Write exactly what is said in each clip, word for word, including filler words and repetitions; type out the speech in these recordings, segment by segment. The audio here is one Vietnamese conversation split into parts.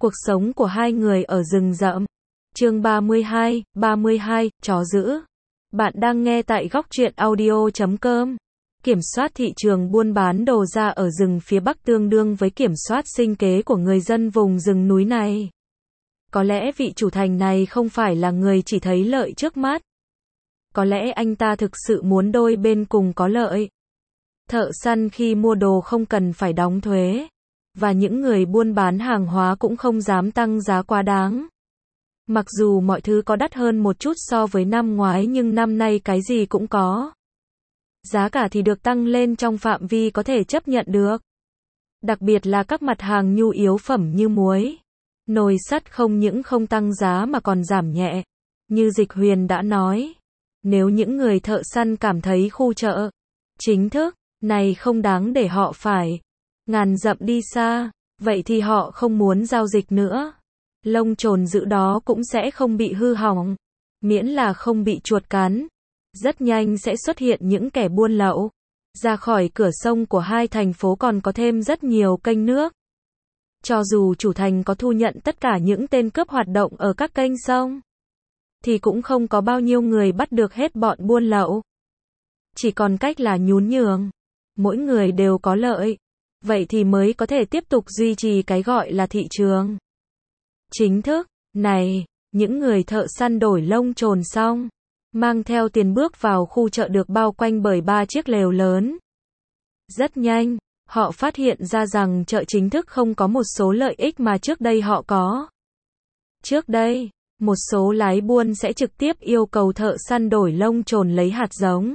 Cuộc sống của hai người ở rừng rậm. Chương ba mươi hai, ba mươi hai, chó dữ. Bạn đang nghe tại góc truyện audio chấm com. Kiểm soát thị trường buôn bán đồ ra ở rừng phía Bắc tương đương với kiểm soát sinh kế của người dân vùng rừng núi này. Có lẽ vị chủ thành này không phải là người chỉ thấy lợi trước mắt. Có lẽ anh ta thực sự muốn đôi bên cùng có lợi. Thợ săn khi mua đồ không cần phải đóng thuế. Và những người buôn bán hàng hóa cũng không dám tăng giá quá đáng. Mặc dù mọi thứ có đắt hơn một chút so với năm ngoái nhưng năm nay cái gì cũng có. Giá cả thì được tăng lên trong phạm vi có thể chấp nhận được. Đặc biệt là các mặt hàng nhu yếu phẩm như muối. Nồi sắt không những không tăng giá mà còn giảm nhẹ. Như Dịch Huyền đã nói. Nếu những người thợ săn cảm thấy khu chợ chính thức này không đáng để họ phải ngàn dặm đi xa, vậy thì họ không muốn giao dịch nữa. Lông chồn dữ đó cũng sẽ không bị hư hỏng, miễn là không bị chuột cắn. Rất nhanh sẽ xuất hiện những kẻ buôn lậu. Ra khỏi cửa sông của hai thành phố còn có thêm rất nhiều kênh nước. Cho dù chủ thành có thu nhận tất cả những tên cướp hoạt động ở các kênh sông, thì cũng không có bao nhiêu người bắt được hết bọn buôn lậu. Chỉ còn cách là nhún nhường. Mỗi người đều có lợi. Vậy thì mới có thể tiếp tục duy trì cái gọi là thị trường chính thức này. Những người thợ săn đổi lông chồn xong, mang theo tiền bước vào khu chợ được bao quanh bởi ba chiếc lều lớn. Rất nhanh, họ phát hiện ra rằng chợ chính thức không có một số lợi ích mà trước đây họ có. Trước đây, một số lái buôn sẽ trực tiếp yêu cầu thợ săn đổi lông chồn lấy hạt giống,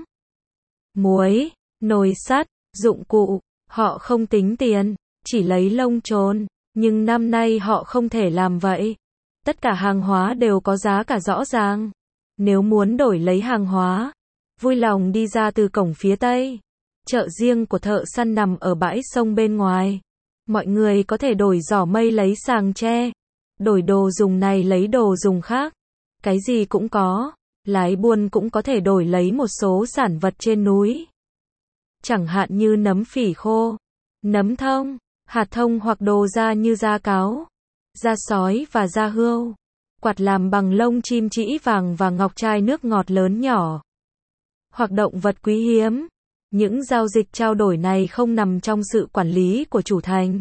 muối, nồi sắt, dụng cụ. Họ không tính tiền, chỉ lấy lông chồn. Nhưng năm nay họ không thể làm vậy. Tất cả hàng hóa đều có giá cả rõ ràng. Nếu muốn đổi lấy hàng hóa, vui lòng đi ra từ cổng phía Tây. Chợ riêng của thợ săn nằm ở bãi sông bên ngoài. Mọi người có thể đổi giỏ mây lấy sàng tre. Đổi đồ dùng này lấy đồ dùng khác. Cái gì cũng có. Lái buôn cũng có thể đổi lấy một số sản vật trên núi. Chẳng hạn như nấm phỉ khô, nấm thông, hạt thông hoặc đồ da như da cáo, da sói và da hươu. Quạt làm bằng lông chim trĩ vàng và ngọc trai nước ngọt lớn nhỏ. Hoặc động vật quý hiếm. Những giao dịch trao đổi này không nằm trong sự quản lý của chủ thành.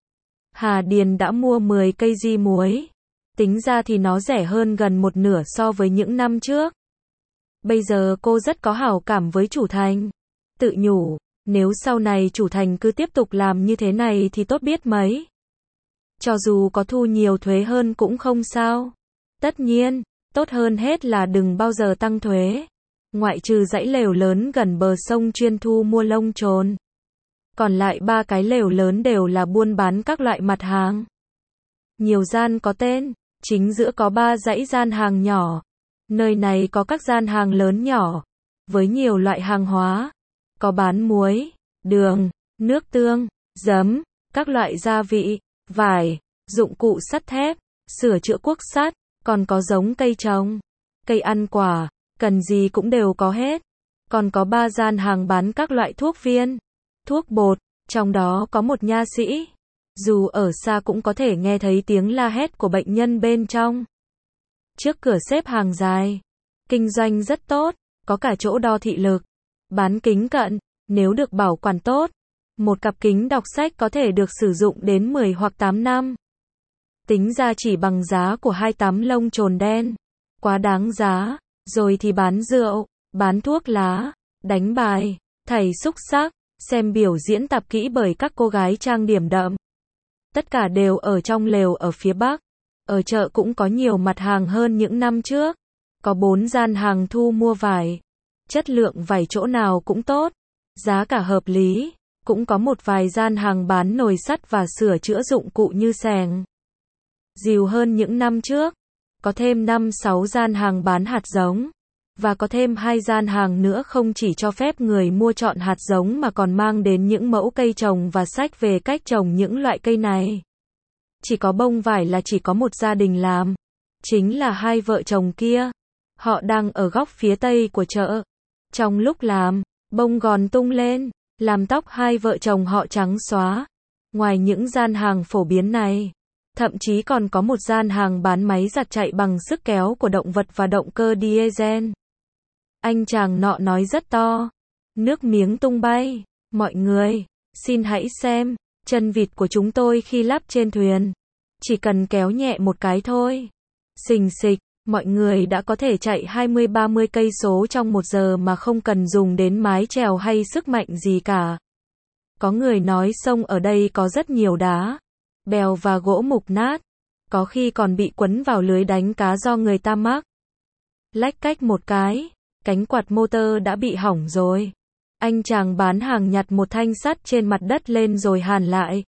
Hà Điền đã mua mười cây di muối. Tính ra thì nó rẻ hơn gần một nửa so với những năm trước. Bây giờ cô rất có hảo cảm với chủ thành. Tự nhủ, nếu sau này chủ thành cứ tiếp tục làm như thế này thì tốt biết mấy. Cho dù có thu nhiều thuế hơn cũng không sao. Tất nhiên, tốt hơn hết là đừng bao giờ tăng thuế. Ngoại trừ dãy lều lớn gần bờ sông chuyên thu mua lông chồn. Còn lại ba cái lều lớn đều là buôn bán các loại mặt hàng. Nhiều gian có tên, chính giữa có ba dãy gian hàng nhỏ. Nơi này có các gian hàng lớn nhỏ, với nhiều loại hàng hóa. Có bán muối, đường, nước tương, giấm, các loại gia vị, vải, dụng cụ sắt thép, sửa chữa cuốc sắt, còn có giống cây trồng, cây ăn quả, cần gì cũng đều có hết. Còn có ba gian hàng bán các loại thuốc viên, thuốc bột, trong đó có một nha sĩ. Dù ở xa cũng có thể nghe thấy tiếng la hét của bệnh nhân bên trong. Trước cửa xếp hàng dài, kinh doanh rất tốt, có cả chỗ đo thị lực. Bán kính cận, nếu được bảo quản tốt, một cặp kính đọc sách có thể được sử dụng đến mười hoặc tám năm. Tính ra chỉ bằng giá của hai tấm lông chồn đen. Quá đáng giá. Rồi thì bán rượu, bán thuốc lá, đánh bài, thầy xúc xắc, xem biểu diễn tập kỹ bởi các cô gái trang điểm đậm. Tất cả đều ở trong lều ở phía Bắc. Ở chợ cũng có nhiều mặt hàng hơn những năm trước. Có bốn gian hàng thu mua vải. Chất lượng vải chỗ nào cũng tốt, giá cả hợp lý. Cũng có một vài gian hàng bán nồi sắt và sửa chữa dụng cụ như xẻng, dìu hơn những năm trước. Có thêm năm sáu gian hàng bán hạt giống. Và có thêm hai gian hàng nữa không chỉ cho phép người mua chọn hạt giống mà còn mang đến những mẫu cây trồng và sách về cách trồng những loại cây này. Chỉ có bông vải là chỉ có một gia đình làm. Chính là hai vợ chồng kia. Họ đang ở góc phía tây của chợ. Trong lúc làm, bông gòn tung lên, làm tóc hai vợ chồng họ trắng xóa. Ngoài những gian hàng phổ biến này, Thậm chí còn có một gian hàng bán máy giặt chạy bằng sức kéo của động vật và động cơ diesel. Anh chàng nọ nói rất to. Nước miếng tung bay. Mọi người, xin hãy xem, chân vịt của chúng tôi khi lắp trên thuyền. Chỉ cần kéo nhẹ một cái thôi. Xình xịch, mọi người đã có thể chạy hai mươi ba mươi cây số trong một giờ mà không cần dùng đến mái chèo hay sức mạnh gì cả. Có người nói sông ở đây có rất nhiều đá, bèo và gỗ mục nát. Có khi còn bị quấn vào lưới đánh cá do người ta mắc. Lách cách một cái, cánh quạt motor đã bị hỏng rồi. Anh chàng bán hàng nhặt một thanh sắt trên mặt đất lên rồi hàn lại.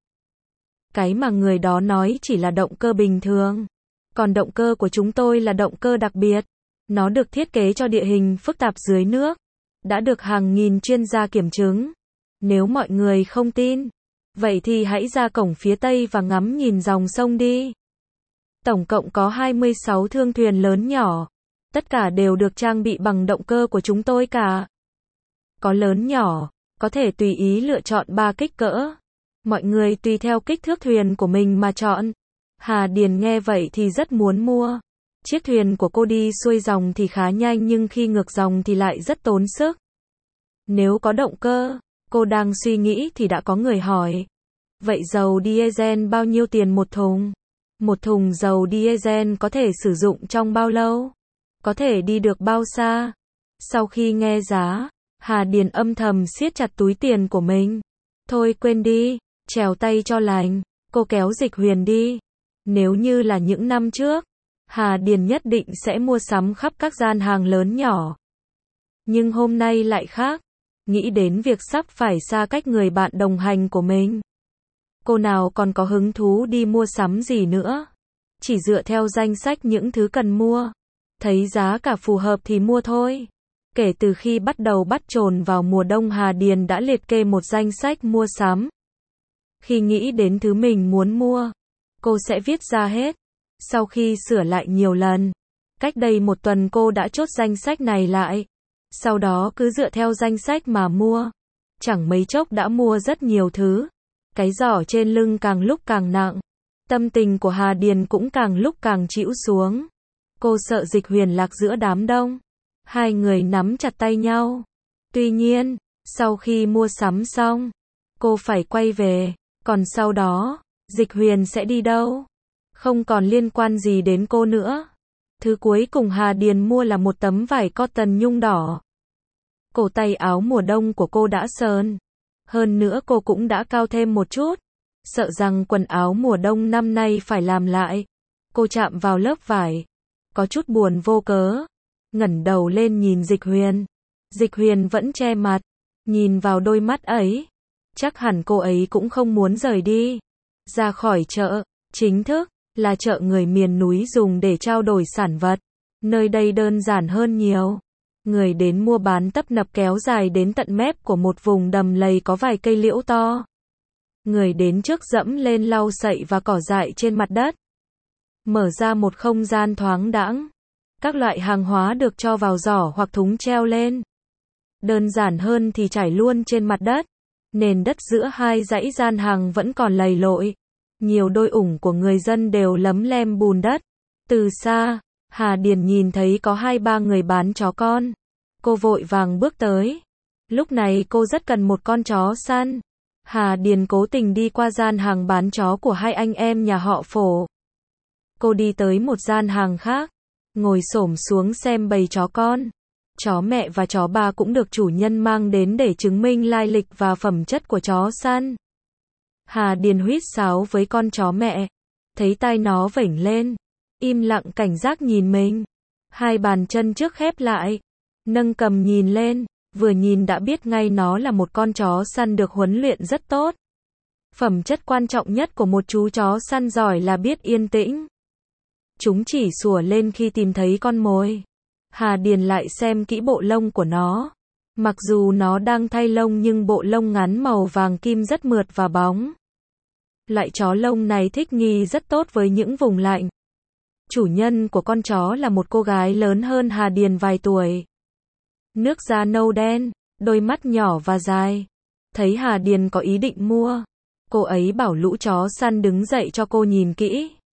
Cái mà người đó nói chỉ là động cơ bình thường. Còn động cơ của chúng tôi là động cơ đặc biệt. Nó được thiết kế cho địa hình phức tạp dưới nước. Đã được hàng nghìn chuyên gia kiểm chứng. Nếu mọi người không tin, vậy thì hãy ra cổng phía Tây và ngắm nhìn dòng sông đi. Tổng cộng có hai mươi sáu thương thuyền lớn nhỏ. Tất cả đều được trang bị bằng động cơ của chúng tôi cả. Có lớn nhỏ, có thể tùy ý lựa chọn ba kích cỡ. Mọi người tùy theo kích thước thuyền của mình mà chọn. Hà Điền nghe vậy thì rất muốn mua. Chiếc thuyền của cô đi xuôi dòng thì khá nhanh nhưng khi ngược dòng thì lại rất tốn sức. Nếu có động cơ, cô đang suy nghĩ thì đã có người hỏi. Vậy dầu diesel bao nhiêu tiền một thùng? Một thùng dầu diesel có thể sử dụng trong bao lâu? Có thể đi được bao xa? Sau khi nghe giá, Hà Điền âm thầm siết chặt túi tiền của mình. Thôi quên đi, trèo tay cho lành, cô kéo Dịch Huyền đi. Nếu như là những năm trước, Hà Điền nhất định sẽ mua sắm khắp các gian hàng lớn nhỏ. Nhưng hôm nay lại khác, nghĩ đến việc sắp phải xa cách người bạn đồng hành của mình. Cô nào còn có hứng thú đi mua sắm gì nữa. Chỉ dựa theo danh sách những thứ cần mua. Thấy giá cả phù hợp thì mua thôi. Kể từ khi bắt đầu bắt chồn vào mùa đông, Hà Điền đã liệt kê một danh sách mua sắm. Khi nghĩ đến thứ mình muốn mua, cô sẽ viết ra hết. Sau khi sửa lại nhiều lần, cách đây một tuần cô đã chốt danh sách này lại. Sau đó cứ dựa theo danh sách mà mua. Chẳng mấy chốc đã mua rất nhiều thứ. Cái giỏ trên lưng càng lúc càng nặng. Tâm tình của Hà Điền cũng càng lúc càng trĩu xuống. Cô sợ Dịch Huyền lạc giữa đám đông. Hai người nắm chặt tay nhau. Tuy nhiên, sau khi mua sắm xong, cô phải quay về. Còn sau đó, Dịch Huyền sẽ đi đâu? Không còn liên quan gì đến cô nữa. Thứ cuối cùng Hà Điền mua là một tấm vải cotton nhung đỏ. Cổ tay áo mùa đông của cô đã sờn. Hơn nữa cô cũng đã cao thêm một chút. Sợ rằng quần áo mùa đông năm nay phải làm lại. Cô chạm vào lớp vải. Có chút buồn vô cớ. Ngẩng đầu lên nhìn Dịch Huyền. Dịch Huyền vẫn che mặt. Nhìn vào đôi mắt ấy. Chắc hẳn cô ấy cũng không muốn rời đi. Ra khỏi chợ, chính thức, là chợ người miền núi dùng để trao đổi sản vật. Nơi đây đơn giản hơn nhiều. Người đến mua bán tấp nập kéo dài đến tận mép của một vùng đầm lầy có vài cây liễu to. Người đến trước dẫm lên lau sậy và cỏ dại trên mặt đất. Mở ra một không gian thoáng đãng. Các loại hàng hóa được cho vào giỏ hoặc thúng treo lên. Đơn giản hơn thì trải luôn trên mặt đất. Nền đất giữa hai dãy gian hàng vẫn còn lầy lội. Nhiều đôi ủng của người dân đều lấm lem bùn đất. Từ xa, Hà Điền nhìn thấy có hai ba người bán chó con. Cô vội vàng bước tới. Lúc này cô rất cần một con chó săn. Hà Điền cố tình đi qua gian hàng bán chó của hai anh em nhà họ Phổ. Cô đi tới một gian hàng khác, ngồi xổm xuống xem bầy chó con. Chó mẹ và chó ba cũng được chủ nhân mang đến để chứng minh lai lịch và phẩm chất của chó săn. Hà Điền huýt sáo với con chó mẹ, thấy tai nó vểnh lên, im lặng cảnh giác nhìn mình. Hai bàn chân trước khép lại, nâng cầm nhìn lên, vừa nhìn đã biết ngay nó là một con chó săn được huấn luyện rất tốt. Phẩm chất quan trọng nhất của một chú chó săn giỏi là biết yên tĩnh. Chúng chỉ sủa lên khi tìm thấy con mồi. Hà Điền lại xem kỹ bộ lông của nó. Mặc dù nó đang thay lông nhưng bộ lông ngắn màu vàng kim rất mượt và bóng. Loại chó lông này thích nghi rất tốt với những vùng lạnh. Chủ nhân của con chó là một cô gái lớn hơn Hà Điền vài tuổi. Nước da nâu đen, đôi mắt nhỏ và dài. Thấy Hà Điền có ý định mua, cô ấy bảo lũ chó săn đứng dậy cho cô nhìn kỹ.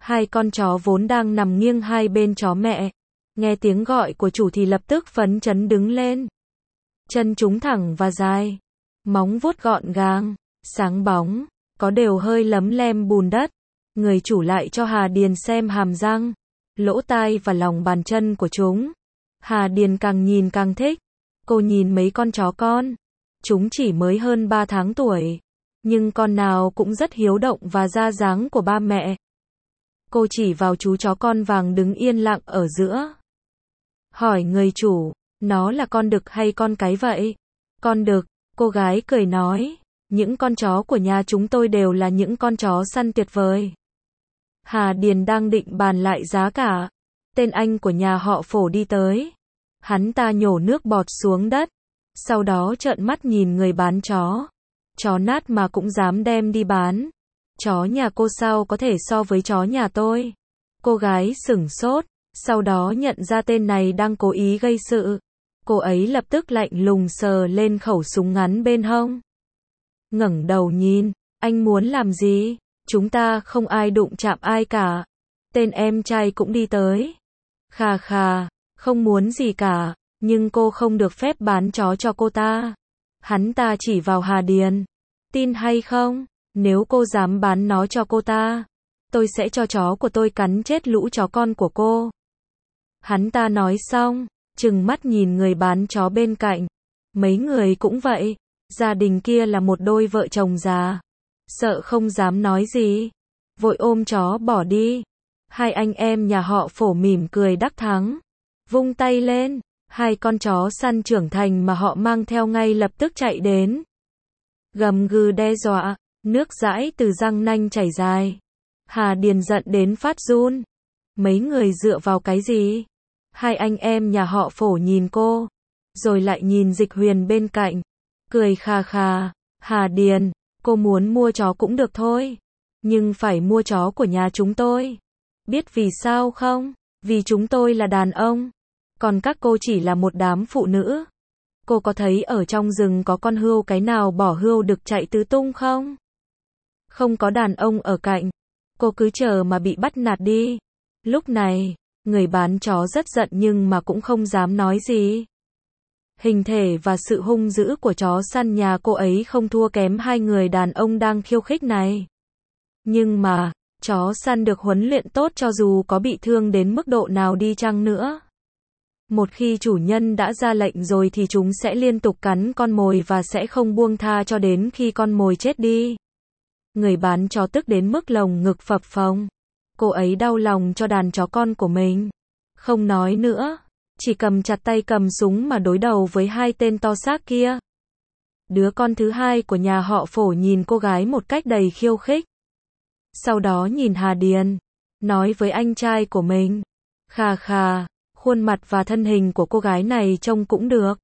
Hai con chó vốn đang nằm nghiêng hai bên chó mẹ, nghe tiếng gọi của chủ thì lập tức phấn chấn đứng lên. Chân chúng thẳng và dài, móng vuốt gọn gàng, sáng bóng, có đều hơi lấm lem bùn đất. Người chủ lại cho Hà Điền xem hàm răng, lỗ tai và lòng bàn chân của chúng. Hà Điền càng nhìn càng thích. Cô nhìn mấy con chó con. Chúng chỉ mới hơn ba tháng tuổi, nhưng con nào cũng rất hiếu động và ra dáng của ba mẹ. Cô chỉ vào chú chó con vàng đứng yên lặng ở giữa. Hỏi người chủ, nó là con đực hay con cái vậy? Con đực, cô gái cười nói. Những con chó của nhà chúng tôi đều là những con chó săn tuyệt vời. Hà Điền đang định bàn lại giá cả. Tên anh của nhà họ Phổ đi tới. Hắn ta nhổ nước bọt xuống đất. Sau đó trợn mắt nhìn người bán chó. Chó nát mà cũng dám đem đi bán. Chó nhà cô sao có thể so với chó nhà tôi? Cô gái sửng sốt. Sau đó nhận ra tên này đang cố ý gây sự. Cô ấy lập tức lạnh lùng sờ lên khẩu súng ngắn bên hông. Ngẩng đầu nhìn, anh muốn làm gì? Chúng ta không ai đụng chạm ai cả. Tên em trai cũng đi tới. Khà khà, không muốn gì cả, nhưng cô không được phép bán chó cho cô ta. Hắn ta chỉ vào Hà Điền. Tin hay không? Nếu cô dám bán nó cho cô ta, tôi sẽ cho chó của tôi cắn chết lũ chó con của cô. Hắn ta nói xong, trừng mắt nhìn người bán chó bên cạnh. Mấy người cũng vậy. Gia đình kia là một đôi vợ chồng già. Sợ không dám nói gì, vội ôm chó bỏ đi. Hai anh em nhà họ Phổ mỉm cười đắc thắng. Vung tay lên, hai con chó săn trưởng thành mà họ mang theo ngay lập tức chạy đến. Gầm gừ đe dọa, nước dãi từ răng nanh chảy dài. Hà Điền giận đến phát run. Mấy người dựa vào cái gì? Hai anh em nhà họ Phổ nhìn cô, rồi lại nhìn Dịch Huyền bên cạnh. Cười khà khà. Hà Điền, cô muốn mua chó cũng được thôi. Nhưng phải mua chó của nhà chúng tôi. Biết vì sao không? Vì chúng tôi là đàn ông. Còn các cô chỉ là một đám phụ nữ. Cô có thấy ở trong rừng có con hươu cái nào bỏ hươu đực chạy tứ tung không? Không có đàn ông ở cạnh. Cô cứ chờ mà bị bắt nạt đi. Lúc này, người bán chó rất giận nhưng mà cũng không dám nói gì. Hình thể và sự hung dữ của chó săn nhà cô ấy không thua kém hai người đàn ông đang khiêu khích này. Nhưng mà, chó săn được huấn luyện tốt cho dù có bị thương đến mức độ nào đi chăng nữa. Một khi chủ nhân đã ra lệnh rồi thì chúng sẽ liên tục cắn con mồi và sẽ không buông tha cho đến khi con mồi chết đi. Người bán chó tức đến mức lồng ngực phập phồng. Cô ấy đau lòng cho đàn chó con của mình. Không nói nữa, chỉ cầm chặt tay cầm súng mà đối đầu với hai tên to xác kia. Đứa con thứ hai của nhà họ Phổ nhìn cô gái một cách đầy khiêu khích. Sau đó nhìn Hà Điền, nói với anh trai của mình. Khà khà, khuôn mặt và thân hình của cô gái này trông cũng được.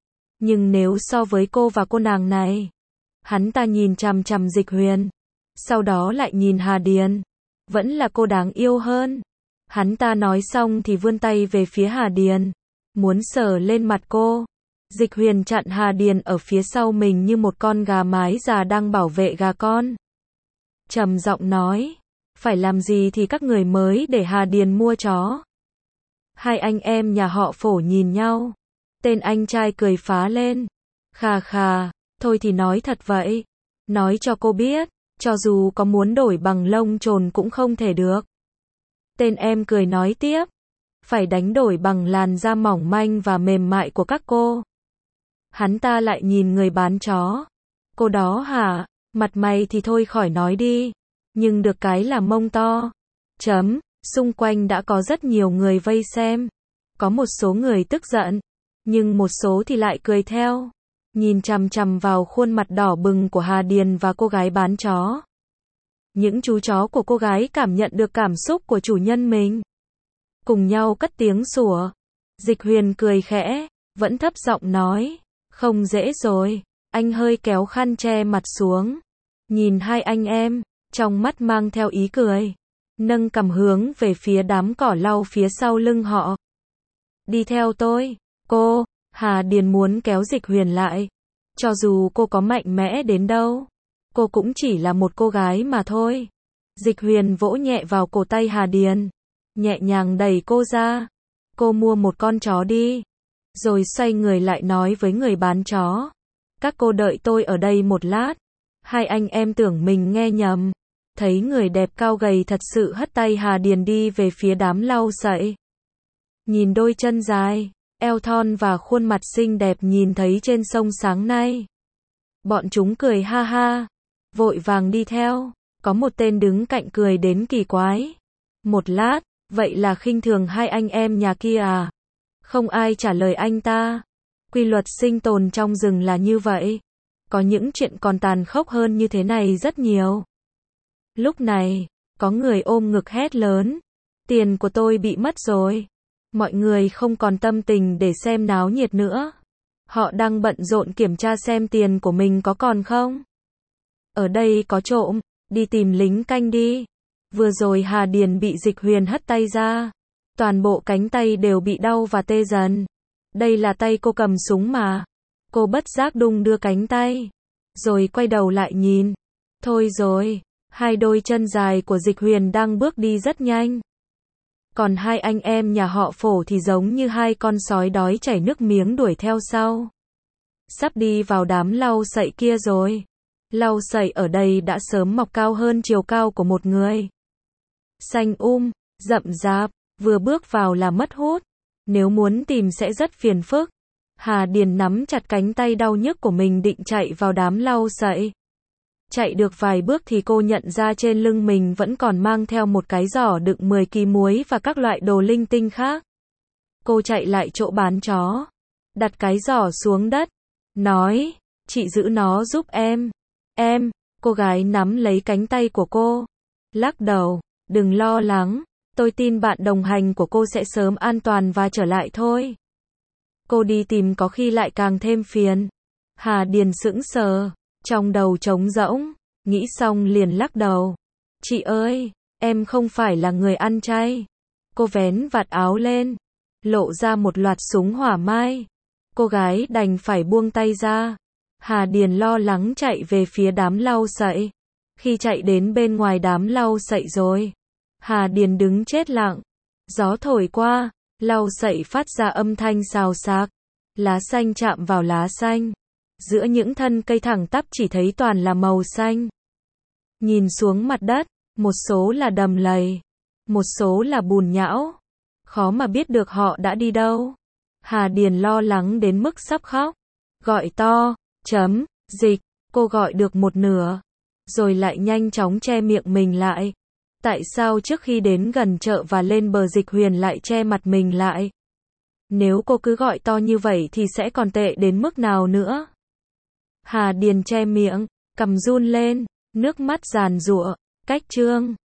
Nhưng nếu so với cô và cô nàng này, hắn ta nhìn chằm chằm Dịch Huyền. Sau đó lại nhìn Hà Điền. Vẫn là cô đáng yêu hơn. Hắn ta nói xong thì vươn tay về phía Hà Điền, muốn sờ lên mặt cô. Dịch Huyền chặn Hà Điền ở phía sau mình như một con gà mái già đang bảo vệ gà con. Trầm giọng nói, phải làm gì thì các người mới để Hà Điền mua chó. Hai anh em nhà họ Phổ nhìn nhau. Tên anh trai cười phá lên. Khà khà, thôi thì nói thật vậy. Nói cho cô biết, cho dù có muốn đổi bằng lông trồn cũng không thể được. Tên em cười nói tiếp. Phải đánh đổi bằng làn da mỏng manh và mềm mại của các cô. Hắn ta lại nhìn người bán chó. Cô đó hả? Mặt mày thì thôi khỏi nói đi. Nhưng được cái là mông to. Chấm. Xung quanh đã có rất nhiều người vây xem. Có một số người tức giận. Nhưng một số thì lại cười theo. Nhìn chằm chằm vào khuôn mặt đỏ bừng của Hà Điền và cô gái bán chó. Những chú chó của cô gái cảm nhận được cảm xúc của chủ nhân mình. Cùng nhau cất tiếng sủa. Dịch Huyền cười khẽ, vẫn thấp giọng nói. Không dễ rồi. Anh hơi kéo khăn che mặt xuống. Nhìn hai anh em, trong mắt mang theo ý cười. Nâng cằm hướng về phía đám cỏ lau phía sau lưng họ. Đi theo tôi, cô. Hà Điền muốn kéo Dịch Huyền lại. Cho dù cô có mạnh mẽ đến đâu, cô cũng chỉ là một cô gái mà thôi. Dịch Huyền vỗ nhẹ vào cổ tay Hà Điền, nhẹ nhàng đẩy cô ra. Cô mua một con chó đi. Rồi xoay người lại nói với người bán chó. Các cô đợi tôi ở đây một lát. Hai anh em tưởng mình nghe nhầm. Thấy người đẹp cao gầy thật sự hất tay Hà Điền đi về phía đám lau sậy. Nhìn đôi chân dài, eo thon và khuôn mặt xinh đẹp nhìn thấy trên sông sáng nay. Bọn chúng cười ha ha, vội vàng đi theo. Có một tên đứng cạnh cười đến kỳ quái. Một lát, vậy là khinh thường hai anh em nhà kia à? Không ai trả lời anh ta. Quy luật sinh tồn trong rừng là như vậy. Có những chuyện còn tàn khốc hơn như thế này rất nhiều. Lúc này, có người ôm ngực hét lớn. Tiền của tôi bị mất rồi. Mọi người không còn tâm tình để xem náo nhiệt nữa. Họ đang bận rộn kiểm tra xem tiền của mình có còn không. Ở đây có trộm, đi tìm lính canh đi. Vừa rồi Hà Điền bị Dịch Huyền hất tay ra. Toàn bộ cánh tay đều bị đau và tê dần. Đây là tay cô cầm súng mà. Cô bất giác đung đưa cánh tay. Rồi quay đầu lại nhìn. Thôi rồi, hai đôi chân dài của Dịch Huyền đang bước đi rất nhanh. Còn hai anh em nhà họ Phổ thì giống như hai con sói đói chảy nước miếng đuổi theo sau. Sắp đi vào đám lau sậy kia rồi. Lau sậy ở đây đã sớm mọc cao hơn chiều cao của một người. Xanh um, rậm rạp, vừa bước vào là mất hút. Nếu muốn tìm sẽ rất phiền phức. Hà Điền nắm chặt cánh tay đau nhức của mình định chạy vào đám lau sậy. Chạy được vài bước thì cô nhận ra trên lưng mình vẫn còn mang theo một cái giỏ đựng mười ki muối và các loại đồ linh tinh khác. Cô chạy lại chỗ bán chó. Đặt cái giỏ xuống đất. Nói, chị giữ nó giúp em. Em, cô gái nắm lấy cánh tay của cô. Lắc đầu, đừng lo lắng. Tôi tin bạn đồng hành của cô sẽ sớm an toàn và trở lại thôi. Cô đi tìm có khi lại càng thêm phiền. Hà Điền sững sờ, trong đầu trống rỗng, nghĩ xong liền lắc đầu. Chị ơi, em không phải là người ăn chay. Cô vén vạt áo lên, lộ ra một loạt súng hỏa mai. Cô gái đành phải buông tay ra. Hà Điền lo lắng chạy về phía đám lau sậy. Khi chạy đến bên ngoài đám lau sậy rồi, Hà Điền đứng chết lặng. Gió thổi qua, lau sậy phát ra âm thanh xào xạc. Lá xanh chạm vào lá xanh. Giữa những thân cây thẳng tắp chỉ thấy toàn là màu xanh. Nhìn xuống mặt đất, một số là đầm lầy, một số là bùn nhão. Khó mà biết được họ đã đi đâu. Hà Điền lo lắng đến mức sắp khóc. Gọi to, chấm, dịch, cô gọi được một nửa. Rồi lại nhanh chóng che miệng mình lại. Tại sao trước khi đến gần chợ và lên bờ Dịch Huyền lại che mặt mình lại? Nếu cô cứ gọi to như vậy thì sẽ còn tệ đến mức nào nữa? Hà Điền che miệng, cằm run lên, nước mắt giàn giụa. Cách chương